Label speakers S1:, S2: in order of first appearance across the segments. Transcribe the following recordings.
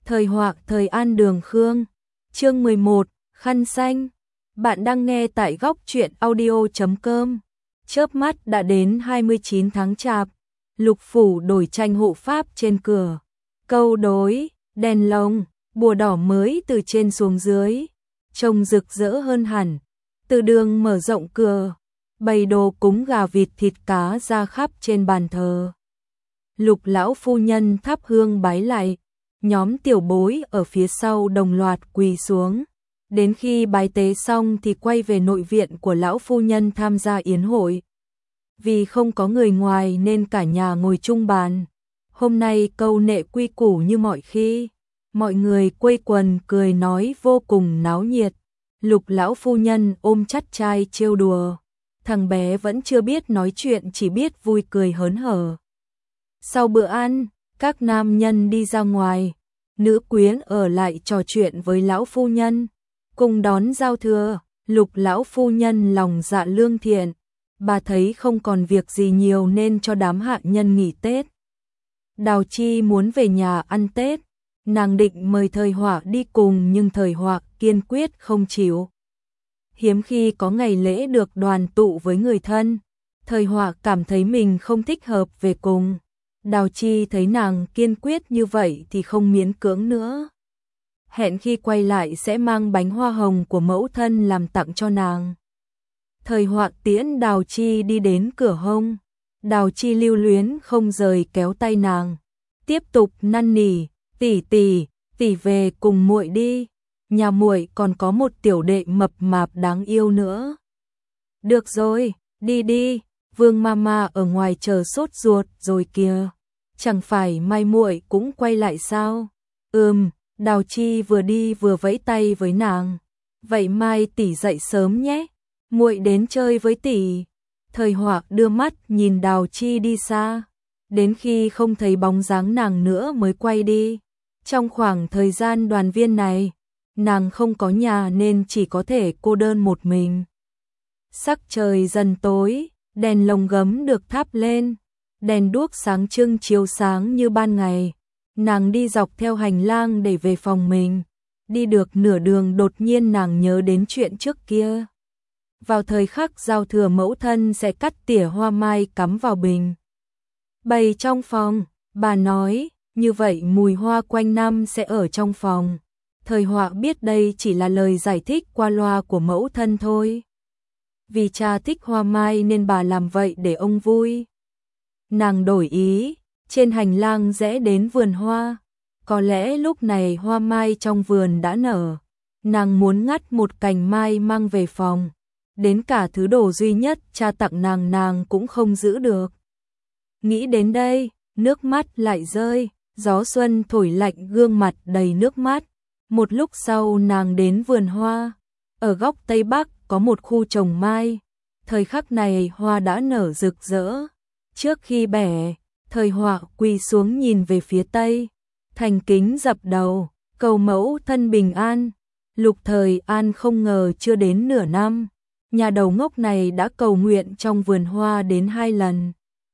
S1: Thời họa thời An Đường Khương. Chương 11, khăn xanh. Bạn đang nghe tại góc truyện audio.com. Chớp mắt đã đến 29 tháng Chạp. Lục phủ đổi tranh hộ pháp trên cửa. Câu đối, đèn lồng, bùa đỏ mới từ trên xuống dưới, trông rực rỡ hơn hẳn. Từ đường mở rộng cửa, bày đồ cúng gà vịt thịt cá ra khắp trên bàn thờ. Lục lão phu nhân thắp hương bái lại, nhóm tiểu bối ở phía sau đồng loạt quỳ xuống. Đến khi bái tế xong thì quay về nội viện của lão phu nhân tham gia yến hội. Vì không có người ngoài nên cả nhà ngồi chung bàn. Hôm nay câu nệ quy củ như mọi khi, mọi người quây quần cười nói vô cùng náo nhiệt. Lục lão phu nhân ôm chắt trai trêu đùa, thằng bé vẫn chưa biết nói chuyện, chỉ biết vui cười hớn hở. Sau bữa ăn, các nam nhân đi ra ngoài, nữ quyến ở lại trò chuyện với lão phu nhân, cùng đón giao thừa. Lục lão phu nhân lòng dạ lương thiện, bà thấy không còn việc gì nhiều nên cho đám hạ nhân nghỉ Tết. Đào Chi muốn về nhà ăn Tết, nàng định mời Thời Họa đi cùng nhưng Thời Họa kiên quyết không chịu. Hiếm khi có ngày lễ được đoàn tụ với người thân, Thời Họa cảm thấy mình không thích hợp về cùng. Đào Chi thấy nàng kiên quyết như vậy thì không miễn cưỡng nữa. Hẹn khi quay lại sẽ mang bánh hoa hồng của mẫu thân làm tặng cho nàng. Thời Họa tiễn Đào Chi đi đến cửa hông. Đào Chi lưu luyến không rời kéo tay nàng, tiếp tục năn nỉ, tỷ tỷ, tỷ về cùng muội đi, nhà muội còn có một tiểu đệ mập mạp đáng yêu nữa. Được rồi, đi đi, Vương mama ở ngoài chờ sốt ruột rồi kìa, chẳng phải mai muội cũng quay lại sao? Đào Chi vừa đi vừa vẫy tay với nàng. Vậy mai tỷ dậy sớm nhé, muội đến chơi với tỷ. Thời Họa đưa mắt nhìn Đào Chi đi xa, đến khi không thấy bóng dáng nàng nữa mới quay đi. Trong khoảng thời gian đoàn viên này, nàng không có nhà nên chỉ có thể cô đơn một mình. Sắc trời dần tối, đèn lồng gấm được thắp lên, đèn đuốc sáng trưng chiếu sáng như ban ngày. Nàng đi dọc theo hành lang để về phòng mình. Đi được nửa đường đột nhiên nàng nhớ đến chuyện trước kia. Vào thời khắc giao thừa mẫu thân sẽ cắt tỉa hoa mai cắm vào bình bày trong phòng. Bà nói, như vậy mùi hoa quanh năm sẽ ở trong phòng. Thời Họa biết đây chỉ là lời giải thích qua loa của mẫu thân thôi. Vì cha thích hoa mai nên bà làm vậy để ông vui. Nàng đổi ý, trên hành lang rẽ đến vườn hoa. Có lẽ lúc này hoa mai trong vườn đã nở. Nàng muốn ngắt một cành mai mang về phòng. Đến cả thứ đồ duy nhất cha tặng nàng cũng không giữ được. Nghĩ đến đây, nước mắt lại rơi, gió xuân thổi lạnh gương mặt đầy nước mắt. Một lúc sau nàng đến vườn hoa. Ở góc Tây Bắc có một khu trồng mai. Thời khắc này hoa đã nở rực rỡ. Trước khi bẻ, Thời Họa quỳ xuống nhìn về phía Tây, thành kính dập đầu, cầu mẫu thân bình an. Lục Thời An không ngờ chưa đến nửa năm, nhà đầu ngốc này đã cầu nguyện trong vườn hoa đến 2 lần.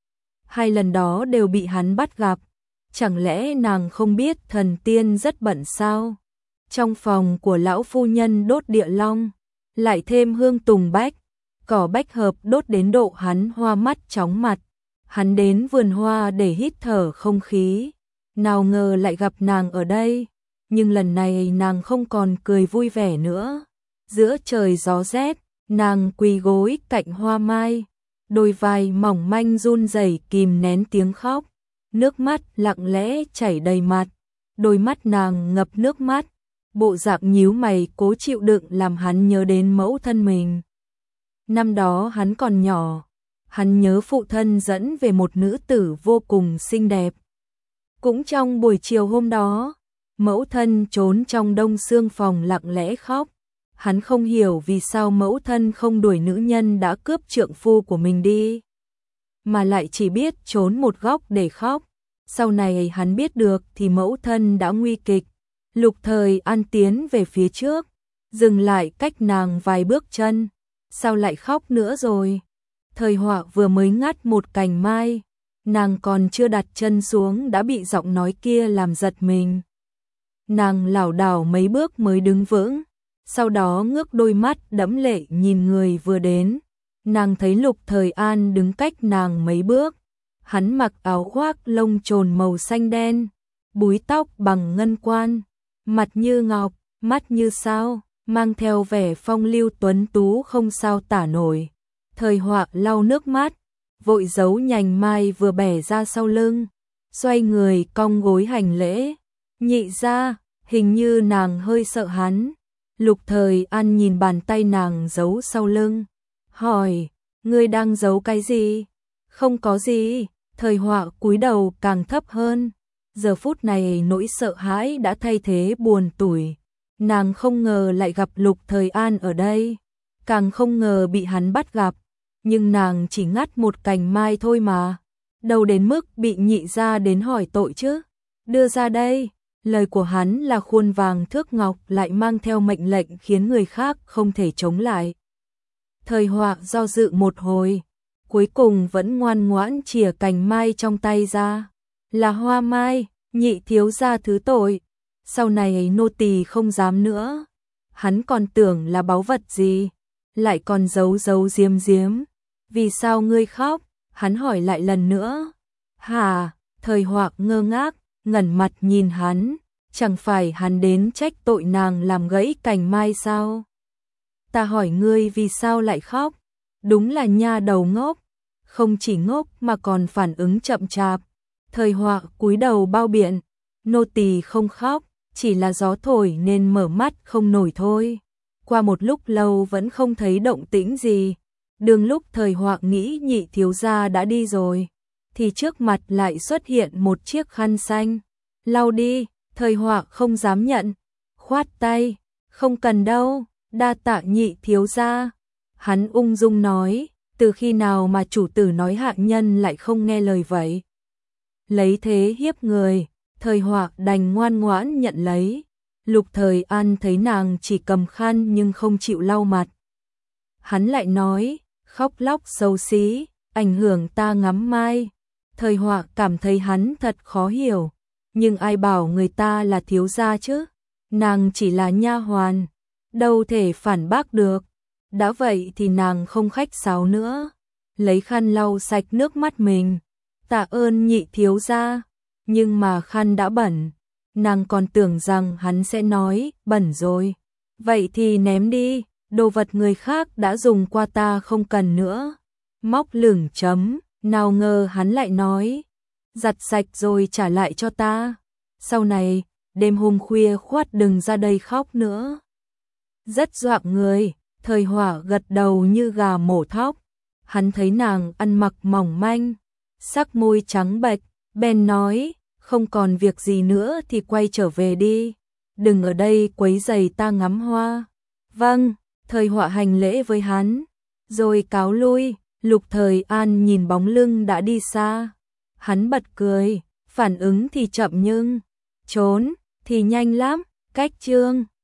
S1: 2 lần đó đều bị hắn bắt gặp. Chẳng lẽ nàng không biết thần tiên rất bận sao? Trong phòng của lão phu nhân đốt địa long, lại thêm hương tùng bách, cỏ bách hợp đốt đến độ hắn hoa mắt chóng mặt. Hắn đến vườn hoa để hít thở không khí, nào ngờ lại gặp nàng ở đây. Nhưng lần này nàng không còn cười vui vẻ nữa. Giữa trời gió rét, nàng quỳ gối cạnh hoa mai, đôi vai mỏng manh run rẩy kìm nén tiếng khóc. Nước mắt lặng lẽ chảy đầy mặt, đôi mắt nàng ngập nước mắt. Bộ dạng nhíu mày cố chịu đựng làm hắn nhớ đến mẫu thân mình. Năm đó hắn còn nhỏ, hắn nhớ phụ thân dẫn về một nữ tử vô cùng xinh đẹp. Cũng trong buổi chiều hôm đó, mẫu thân trốn trong đông sương phòng lặng lẽ khóc. Hắn không hiểu vì sao mẫu thân không đuổi nữ nhân đã cướp trượng phu của mình đi, mà lại chỉ biết trốn một góc để khóc. Sau này hắn biết được thì mẫu thân đã nguy kịch. Lục Thời An tiến về phía trước, dừng lại cách nàng vài bước chân. Sao lại khóc nữa rồi? Thời Họa vừa mới ngắt một cành mai, nàng còn chưa đặt chân xuống đã bị giọng nói kia làm giật mình. nàng lảo đảo mấy bước mới đứng vững, sau đó ngước đôi mắt đẫm lệ nhìn người vừa đến. Nàng thấy Lục Thời An đứng cách nàng mấy bước, hắn mặc áo khoác lông trồn màu xanh đen, búi tóc bằng ngân quan, mặt như ngọc, mắt như sao, mang theo vẻ phong lưu tuấn tú không sao tả nổi. Thời Họa lau nước mắt, vội giấu nhành mai vừa bẻ ra sau lưng, xoay người cong gối hành lễ. Nhị gia, hình như nàng hơi sợ hắn. Lục Thời An nhìn bàn tay nàng giấu sau lưng, hỏi, ngươi đang giấu cái gì? Không có gì. Thời Họa cúi đầu càng thấp hơn. Giờ phút này nỗi sợ hãi đã thay thế buồn tủi. Nàng không ngờ lại gặp Lục Thời An ở đây, càng không ngờ bị hắn bắt gặp. Nhưng nàng chỉ ngắt một cành mai thôi mà, đâu đến mức bị nhị gia đến hỏi tội chứ. Đưa ra đây. Lời của hắn là khuôn vàng thước ngọc lại mang theo mệnh lệnh khiến người khác không thể chống lại. Thời Họa do dự một hồi, cuối cùng vẫn ngoan ngoãn chìa cành mai trong tay ra. Là hoa mai, nhị thiếu gia thứ tội. Sau này nô tỳ không dám nữa. Hắn còn tưởng là báu vật gì, lại còn giấu giấu giếm giếm. Vì sao ngươi khóc? Hắn hỏi lại lần nữa. Hả? Thời Họa ngơ ngác, ngẩn mặt nhìn hắn, chẳng phải hắn đến trách tội nàng làm gãy cành mai sao? Ta hỏi ngươi vì sao lại khóc? Đúng là nha đầu ngốc, không chỉ ngốc mà còn phản ứng chậm chạp. Thời Họa cúi đầu bao biện, nô tỳ không khóc, chỉ là gió thổi nên mở mắt không nổi thôi. Qua một lúc lâu vẫn không thấy động tĩnh gì. Đường lúc Thời Họa nghĩ nhị thiếu gia đã đi rồi, thì trước mặt lại xuất hiện một chiếc khăn xanh. Lau đi. Thời Họa không dám nhận, khoát tay, không cần đâu, đa tạ nhị thiếu gia. Hắn ung dung nói, từ khi nào mà chủ tử nói hạ nhân lại không nghe lời vậy? Lấy thế hiếp người. Thời Họa đành ngoan ngoãn nhận lấy. Lục Thời An thấy nàng chỉ cầm khăn nhưng không chịu lau mặt. Hắn lại nói, khóc lóc xấu xí, ảnh hưởng ta ngắm mai. Thời Họa cảm thấy hắn thật khó hiểu, nhưng ai bảo người ta là thiếu gia chứ? Nàng chỉ là nha hoàn, đâu thể phản bác được. Đã vậy thì nàng không khách sáo nữa, lấy khăn lau sạch nước mắt mình. Tạ ơn nhị thiếu gia. Nhưng mà khăn đã bẩn, nàng còn tưởng rằng hắn sẽ nói bẩn rồi. Vậy thì ném đi, đồ vật người khác đã dùng qua ta không cần nữa. Móc lửng chấm, nào ngờ hắn lại nói, giặt sạch rồi trả lại cho ta. Sau này, đêm hôm khuya khoát đừng ra đây khóc nữa. Rất dọa người. Thời Họa gật đầu như gà mổ thóc. Hắn thấy nàng ăn mặc mỏng manh, sắc môi trắng bệch, bèn nói, không còn việc gì nữa thì quay trở về đi, đừng ở đây quấy rầy ta ngắm hoa. Vâng. Thời Họa hành lễ với hắn, rồi cáo lui. Lục Thời An nhìn bóng lưng đã đi xa, hắn bật cười, phản ứng thì chậm nhưng trốn thì nhanh lắm. Cách chương